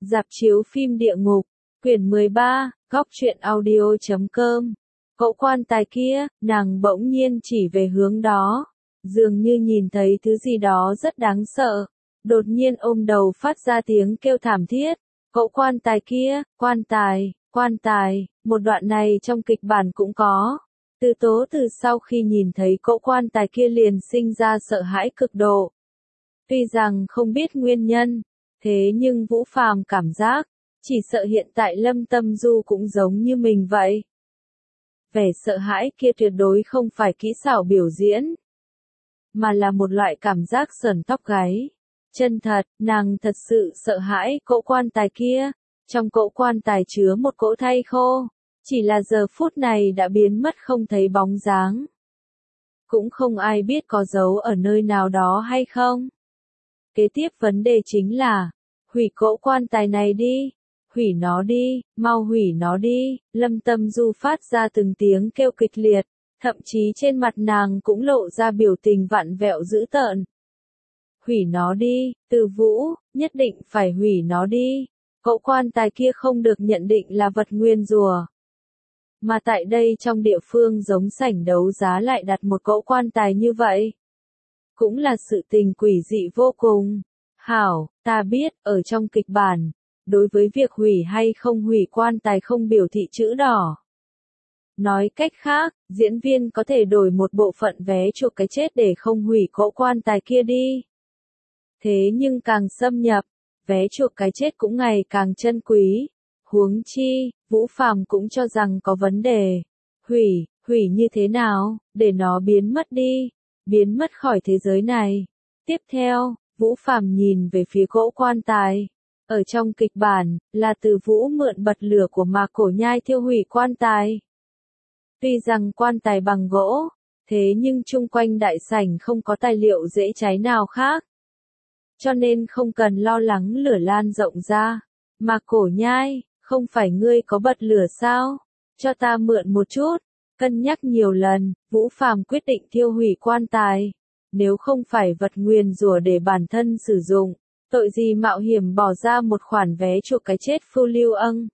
Rạp chiếu phim địa ngục, quyển 13, góc truyện audio.com. Cậu quan tài kia, nàng bỗng nhiên chỉ về hướng đó, dường như nhìn thấy thứ gì đó rất đáng sợ, đột nhiên ôm đầu phát ra tiếng kêu thảm thiết. Cậu quan tài kia, quan tài, một đoạn này trong kịch bản cũng có. Từ Tố từ sau khi nhìn thấy cậu quan tài kia liền sinh ra sợ hãi cực độ. Tuy rằng không biết nguyên nhân, thế nhưng Vũ Phàm cảm giác, chỉ sợ hiện tại Lâm Tâm Du cũng giống như mình vậy. Vẻ sợ hãi kia tuyệt đối không phải kỹ xảo biểu diễn, mà là một loại cảm giác sởn tóc gáy. Chân thật, nàng thật sự sợ hãi cỗ quan tài kia. Trong cỗ quan tài chứa một cỗ thay khô, chỉ là giờ phút này đã biến mất không thấy bóng dáng. Cũng không ai biết có giấu ở nơi nào đó hay không. Kế tiếp vấn đề chính là, hủy cỗ quan tài này đi, hủy nó đi, mau hủy nó đi. Lâm Tâm Du phát ra từng tiếng kêu kịch liệt, thậm chí trên mặt nàng cũng lộ ra biểu tình vặn vẹo dữ tợn. Hủy nó đi, Từ Vũ, nhất định phải hủy nó đi. Cỗ quan tài kia không được nhận định là vật nguyên rủa. Mà tại đây trong địa phương giống sảnh đấu giá lại đặt một cỗ quan tài như vậy. Cũng là sự tình quỷ dị vô cùng. Hảo, ta biết, ở trong kịch bản, đối với việc hủy hay không hủy quan tài không biểu thị chữ đỏ. Nói cách khác, diễn viên có thể đổi một bộ phận vé chuộc cái chết để không hủy cỗ quan tài kia đi. Thế nhưng càng xâm nhập, vé chuộc cái chết cũng ngày càng chân quý. Huống chi, Vũ Phàm cũng cho rằng có vấn đề. Hủy như thế nào, để nó biến mất đi, biến mất khỏi thế giới này. Tiếp theo, Vũ Phàm nhìn về phía cỗ quan tài. Ở trong kịch bản, là Từ Vũ mượn bật lửa của Mạc Cổ Nhai thiêu hủy quan tài. Tuy rằng quan tài bằng gỗ, thế nhưng chung quanh đại sảnh không có tài liệu dễ cháy nào khác. Cho nên không cần lo lắng lửa lan rộng ra. Mạc Cổ Nhai, không phải ngươi có bật lửa sao? Cho ta mượn một chút. Cân nhắc nhiều lần, Vũ Phàm quyết định thiêu hủy quan tài. Nếu không phải vật nguyền rủa để bản thân sử dụng, tội gì mạo hiểm bỏ ra một khoản vé chuộc cái chết Phù Lưu Ân.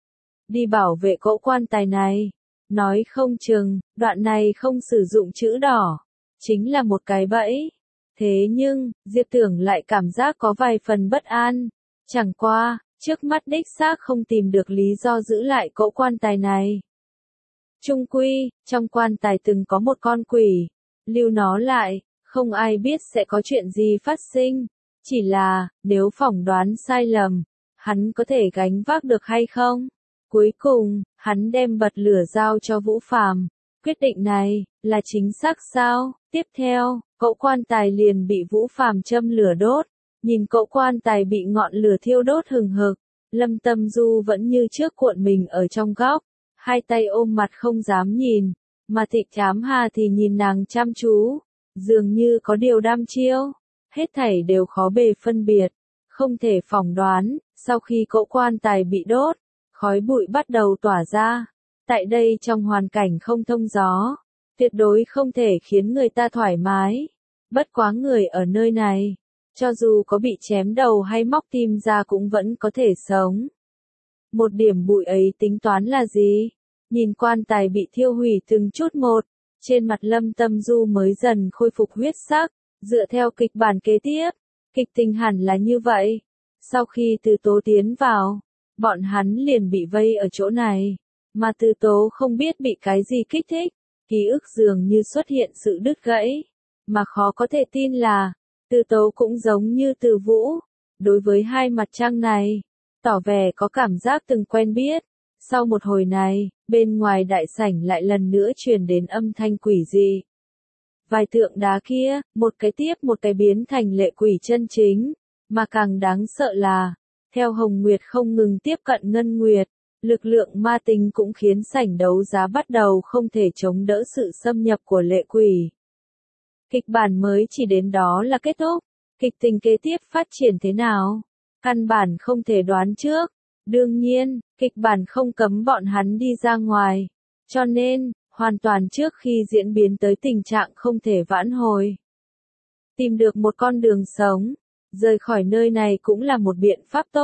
Đi bảo vệ cỗ quan tài này. Nói không chừng, đoạn này không sử dụng chữ đỏ, chính là một cái bẫy. Thế nhưng, Diệp Tưởng lại cảm giác có vài phần bất an. Chẳng qua, trước mắt đích xác không tìm được lý do giữ lại cỗ quan tài này. Chung quy, trong quan tài từng có một con quỷ. Lưu nó lại, không ai biết sẽ có chuyện gì phát sinh. Chỉ là, nếu phỏng đoán sai lầm, hắn có thể gánh vác được hay không? Cuối cùng, hắn đem bật lửa giao cho Vũ Phàm. Quyết định này, là chính xác sao? Tiếp theo, cỗ quan tài liền bị Vũ Phàm châm lửa đốt. Nhìn cỗ quan tài bị ngọn lửa thiêu đốt hừng hực, Lâm Tâm Du vẫn như trước cuộn mình ở trong góc, hai tay ôm mặt không dám nhìn, mà Tịch Thám Hà thì nhìn nàng chăm chú, dường như có điều đăm chiêu. Hết thảy đều khó bề phân biệt, không thể phỏng đoán. Sau khi cỗ quan tài bị đốt, khói bụi bắt đầu tỏa ra. Tại đây trong hoàn cảnh không thông gió, tuyệt đối không thể khiến người ta thoải mái. Bất quá người ở nơi này, cho dù có bị chém đầu hay móc tim ra cũng vẫn có thể sống. Một điểm bụi ấy tính toán là gì? Nhìn quan tài bị thiêu hủy từng chút một, trên mặt Lâm Tâm Du mới dần khôi phục huyết sắc. Dựa theo kịch bản kế tiếp, kịch tình hẳn là như vậy. Sau khi Từ Tố tiến vào, bọn hắn liền bị vây ở chỗ này. Mà Từ Tố không biết bị cái gì kích thích, ký ức dường như xuất hiện sự đứt gãy. Mà khó có thể tin là, Từ Tố cũng giống như Từ Vũ. Đối với hai mặt trăng này, tỏ vẻ có cảm giác từng quen biết. Sau một hồi này, bên ngoài đại sảnh lại lần nữa truyền đến âm thanh quỷ dị. Vài tượng đá kia, một cái tiếp một cái biến thành lệ quỷ chân chính. Mà càng đáng sợ là, theo Hồng Nguyệt không ngừng tiếp cận Ngân Nguyệt, lực lượng ma tính cũng khiến sảnh đấu giá bắt đầu không thể chống đỡ sự xâm nhập của lệ quỷ. Kịch bản mới chỉ đến đó là kết thúc, kịch tình kế tiếp phát triển thế nào? Căn bản không thể đoán trước. Đương nhiên, kịch bản không cấm bọn hắn đi ra ngoài. Cho nên, hoàn toàn trước khi diễn biến tới tình trạng không thể vãn hồi. Tìm được một con đường sống, rời khỏi nơi này cũng là một biện pháp tốt.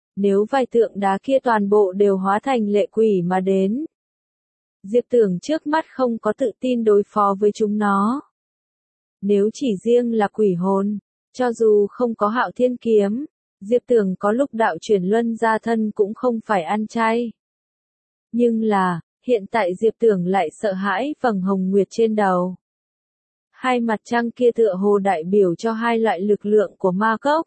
Nếu vài tượng đá kia toàn bộ đều hóa thành lệ quỷ mà đến. Diệp Tưởng trước mắt không có tự tin đối phó với chúng nó. Nếu chỉ riêng là quỷ hồn, cho dù không có Hạo Thiên kiếm, Diệp Tưởng có lúc đạo chuyển luân ra thân cũng không phải ăn chay. Nhưng là, hiện tại Diệp Tưởng lại sợ hãi vầng hồng nguyệt trên đầu. Hai mặt trăng kia tựa hồ đại biểu cho hai loại lực lượng của ma cốc.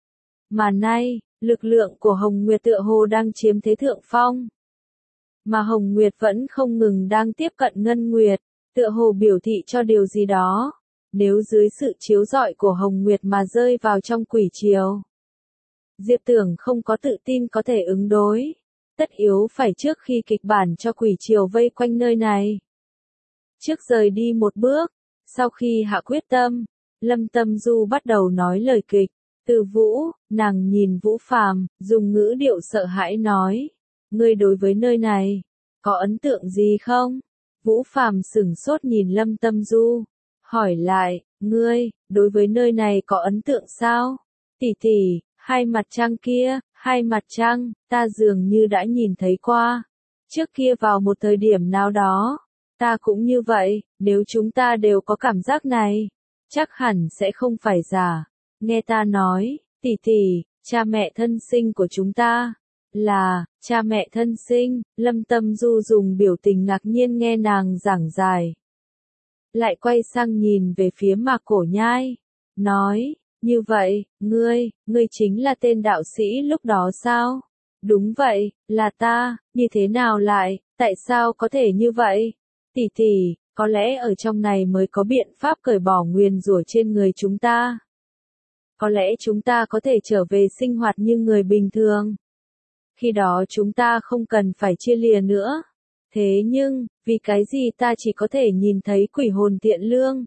Mà nay, lực lượng của Hồng Nguyệt tựa hồ đang chiếm thế thượng phong. Mà Hồng Nguyệt vẫn không ngừng đang tiếp cận Ngân Nguyệt, tựa hồ biểu thị cho điều gì đó. Nếu dưới sự chiếu rọi của Hồng Nguyệt mà rơi vào trong quỷ triều, Diệp Tưởng không có tự tin có thể ứng đối. Tất yếu phải trước khi kịch bản cho quỷ triều vây quanh nơi này. Trước rời đi một bước, sau khi hạ quyết tâm, Lâm Tâm Du bắt đầu nói lời kịch. Từ Vũ, nàng nhìn Vũ Phàm, dùng ngữ điệu sợ hãi nói. Ngươi đối với nơi này, có ấn tượng gì không? Vũ Phàm sửng sốt nhìn Lâm Tâm Du, hỏi lại, ngươi, đối với nơi này có ấn tượng sao? Tỷ tỷ, hai mặt trăng kia, hai mặt trăng, ta dường như đã nhìn thấy qua. Trước kia vào một thời điểm nào đó, ta cũng như vậy, nếu chúng ta đều có cảm giác này, chắc hẳn sẽ không phải giả. Nghe ta nói, tỷ tỷ, cha mẹ thân sinh của chúng ta, là, cha mẹ thân sinh, Lâm Tâm Du dùng biểu tình ngạc nhiên nghe nàng giảng giải. Lại quay sang nhìn về phía Mạc Cổ Nhai, nói, như vậy, ngươi chính là tên đạo sĩ lúc đó sao? Đúng vậy, là ta, như thế nào lại, tại sao có thể như vậy? Tỷ tỷ, có lẽ ở trong này mới có biện pháp cởi bỏ nguyền rủa trên người chúng ta. Có lẽ chúng ta có thể trở về sinh hoạt như người bình thường. Khi đó chúng ta không cần phải chia lìa nữa. Thế nhưng, vì cái gì ta chỉ có thể nhìn thấy quỷ hồn Tiện Lương?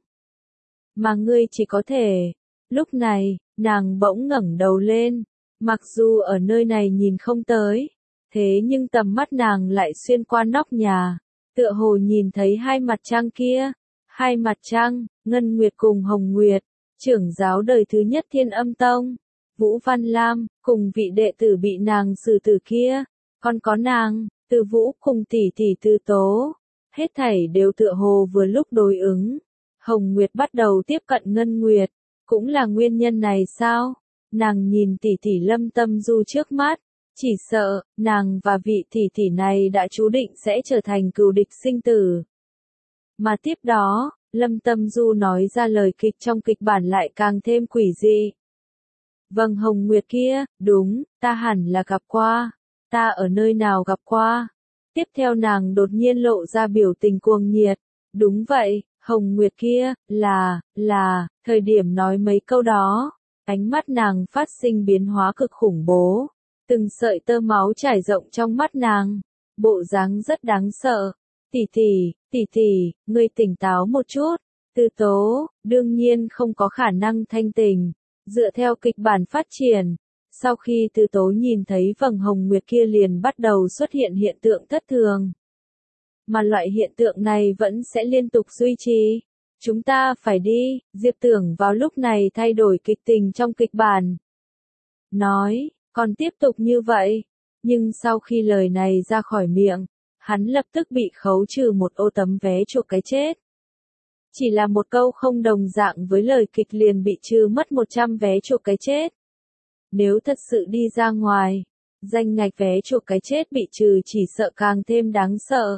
Mà ngươi chỉ có thể. Lúc này, nàng bỗng ngẩng đầu lên. Mặc dù ở nơi này nhìn không tới. Thế nhưng tầm mắt nàng lại xuyên qua nóc nhà. Tựa hồ nhìn thấy hai mặt trăng kia. Hai mặt trăng, Ngân Nguyệt cùng Hồng Nguyệt. Trưởng giáo đời thứ nhất Thiên Âm Tông, Vũ Văn Lam, cùng vị đệ tử bị nàng xử tử kia, còn có nàng, Từ Vũ cùng tỷ tỷ Từ Tố, hết thảy đều tựa hồ vừa lúc đối ứng. Hồng Nguyệt bắt đầu tiếp cận Ngân Nguyệt, cũng là nguyên nhân này sao? Nàng nhìn tỷ tỷ Lâm Tâm Du trước mắt, chỉ sợ, nàng và vị tỷ tỷ này đã chú định sẽ trở thành cừu địch sinh tử. Mà tiếp đó, Lâm Tâm Du nói ra lời kịch trong kịch bản lại càng thêm quỷ dị. Vâng Hồng Nguyệt kia, đúng, ta hẳn là gặp qua. Ta ở nơi nào gặp qua? Tiếp theo nàng đột nhiên lộ ra biểu tình cuồng nhiệt. Đúng vậy, Hồng Nguyệt kia, là, thời điểm nói mấy câu đó, ánh mắt nàng phát sinh biến hóa cực khủng bố. Từng sợi tơ máu trải rộng trong mắt nàng. Bộ dáng rất đáng sợ. Tỷ tỷ, ngươi tỉnh táo một chút. Từ Tố, đương nhiên không có khả năng thanh tỉnh. Dựa theo kịch bản phát triển, sau khi Từ Tố nhìn thấy vầng hồng nguyệt kia liền bắt đầu xuất hiện hiện tượng thất thường. Mà loại hiện tượng này vẫn sẽ liên tục duy trì. Chúng ta phải đi, Diệp Tưởng vào lúc này thay đổi kịch tình trong kịch bản. Nói, còn tiếp tục như vậy. Nhưng sau khi lời này ra khỏi miệng, hắn lập tức bị khấu trừ một ô tấm vé chuộc cái chết. Chỉ là một câu không đồng dạng với lời kịch liền bị trừ mất 100 vé chuộc cái chết. Nếu thật sự đi ra ngoài, danh ngạch vé chuộc cái chết bị trừ chỉ sợ càng thêm đáng sợ.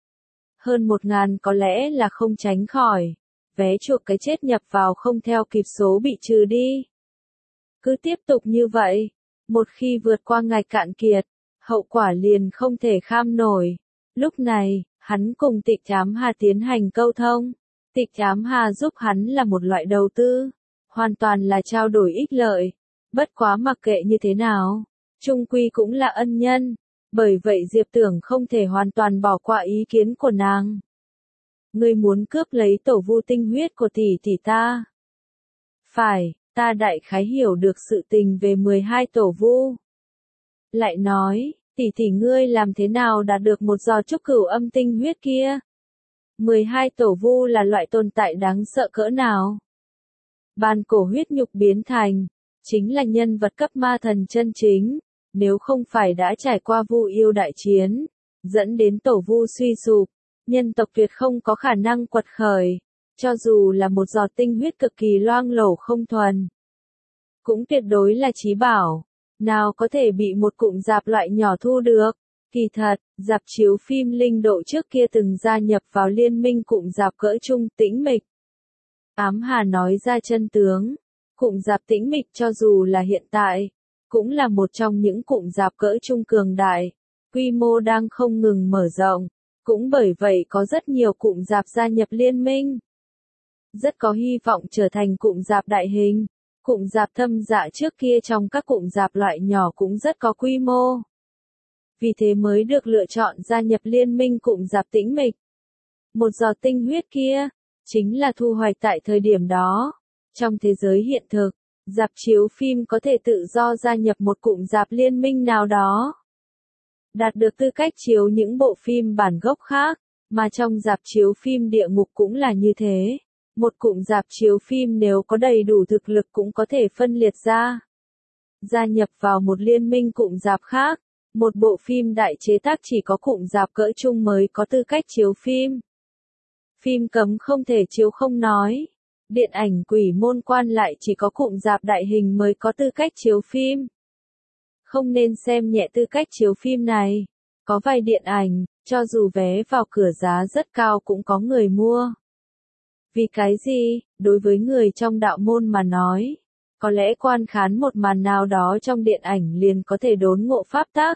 Hơn 1.000 có lẽ là không tránh khỏi. Vé chuộc cái chết nhập vào không theo kịp số bị trừ đi. Cứ tiếp tục như vậy, một khi vượt qua ngạch cạn kiệt, hậu quả liền không thể kham nổi. Lúc này, hắn cùng Tịch Ám Hà tiến hành câu thông. Tịch Ám Hà giúp hắn là một loại đầu tư, hoàn toàn là trao đổi ích lợi. Bất quá mặc kệ như thế nào, chung quy cũng là ân nhân, bởi vậy Diệp Tưởng không thể hoàn toàn bỏ qua ý kiến của nàng. Ngươi muốn cướp lấy tổ vu tinh huyết của tỷ tỷ ta? Phải, ta đại khái hiểu được sự tình về 12 tổ vu. Lại nói, tỷ ngươi làm thế nào đạt được một giò trúc cửu âm tinh huyết kia? 12 tổ vu là loại tồn tại đáng sợ cỡ nào? Bàn cổ huyết nhục biến thành, chính là nhân vật cấp ma thần chân chính, Nếu không phải đã trải qua Vu Yêu đại chiến, dẫn đến tổ Vu suy sụp, nhân tộc tuyệt không có khả năng quật khởi, cho dù là một giọt tinh huyết cực kỳ loang lổ không thuần, cũng tuyệt đối là chí bảo, nào có thể bị một cụm rạp loại nhỏ thu được. Kỳ thật, rạp chiếu phim Linh Độ trước kia từng gia nhập vào liên minh cụm rạp cỡ trung Tĩnh Mịch. Ám Hà nói ra chân tướng, cụm rạp Tĩnh Mịch cho dù là hiện tại, cũng là một trong những cụm rạp cỡ trung cường đại, quy mô đang không ngừng mở rộng, cũng bởi vậy có rất nhiều cụm rạp gia nhập liên minh. Rất có hy vọng trở thành cụm rạp đại hình, cụm rạp Thâm Dạ trước kia trong các cụm rạp loại nhỏ cũng rất có quy mô. Vì thế mới được lựa chọn gia nhập liên minh cụm rạp Tĩnh Mịch. Một giọt tinh huyết kia, chính là thu hoạch tại thời điểm đó. Trong thế giới hiện thực, rạp chiếu phim có thể tự do gia nhập một cụm rạp liên minh nào đó, đạt được tư cách chiếu những bộ phim bản gốc khác, mà trong rạp chiếu phim địa ngục cũng là như thế. Một cụm rạp chiếu phim nếu có đầy đủ thực lực cũng có thể phân liệt ra, gia nhập vào một liên minh cụm rạp khác. Một bộ phim đại chế tác chỉ có cụm rạp cỡ trung mới có tư cách chiếu phim. Phim cấm không thể chiếu không nói. Điện ảnh Quỷ Môn Quan lại chỉ có cụm rạp đại hình mới có tư cách chiếu phim. Không nên xem nhẹ tư cách chiếu phim này. Có vài điện ảnh, cho dù vé vào cửa giá rất cao cũng có người mua. Vì cái gì? Đối với người trong đạo môn mà nói, có lẽ quan khán một màn nào đó trong điện ảnh liền có thể đốn ngộ pháp tắc.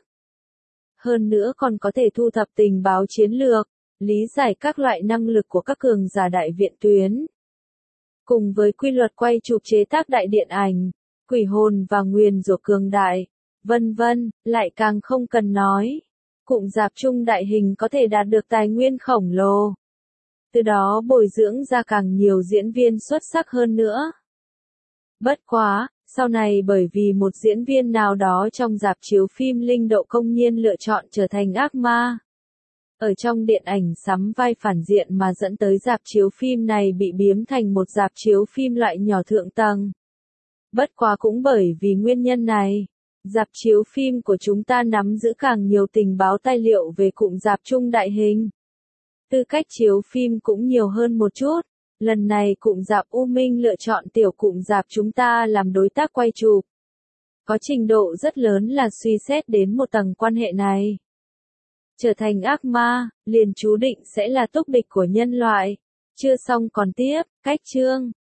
Hơn nữa còn có thể thu thập tình báo chiến lược, lý giải các loại năng lực của các cường giả đại viện tuyến. Cùng với quy luật quay chụp chế tác đại điện ảnh, quỷ hồn và nguyền rủa cường đại, vân vân, lại càng không cần nói. Cụm rạp trung đại hình có thể đạt được tài nguyên khổng lồ. Từ đó bồi dưỡng ra càng nhiều diễn viên xuất sắc hơn nữa. Bất quá, sau này bởi vì một diễn viên nào đó trong rạp chiếu phim Linh Độ công nhiên lựa chọn trở thành ác ma. Ở trong điện ảnh sắm vai phản diện mà dẫn tới rạp chiếu phim này bị biếm thành một rạp chiếu phim loại nhỏ thượng tầng. Bất quá cũng bởi vì nguyên nhân này, rạp chiếu phim của chúng ta nắm giữ càng nhiều tình báo tài liệu về cụm rạp trung đại hình. Tư cách chiếu phim cũng nhiều hơn một chút. Lần này cụm rạp U Minh lựa chọn tiểu cụm rạp chúng ta làm đối tác quay chụp. Có trình độ rất lớn là suy xét đến một tầng quan hệ này. Trở thành ác ma, liền chú định sẽ là túc địch của nhân loại. Chưa xong còn tiếp, cách chương.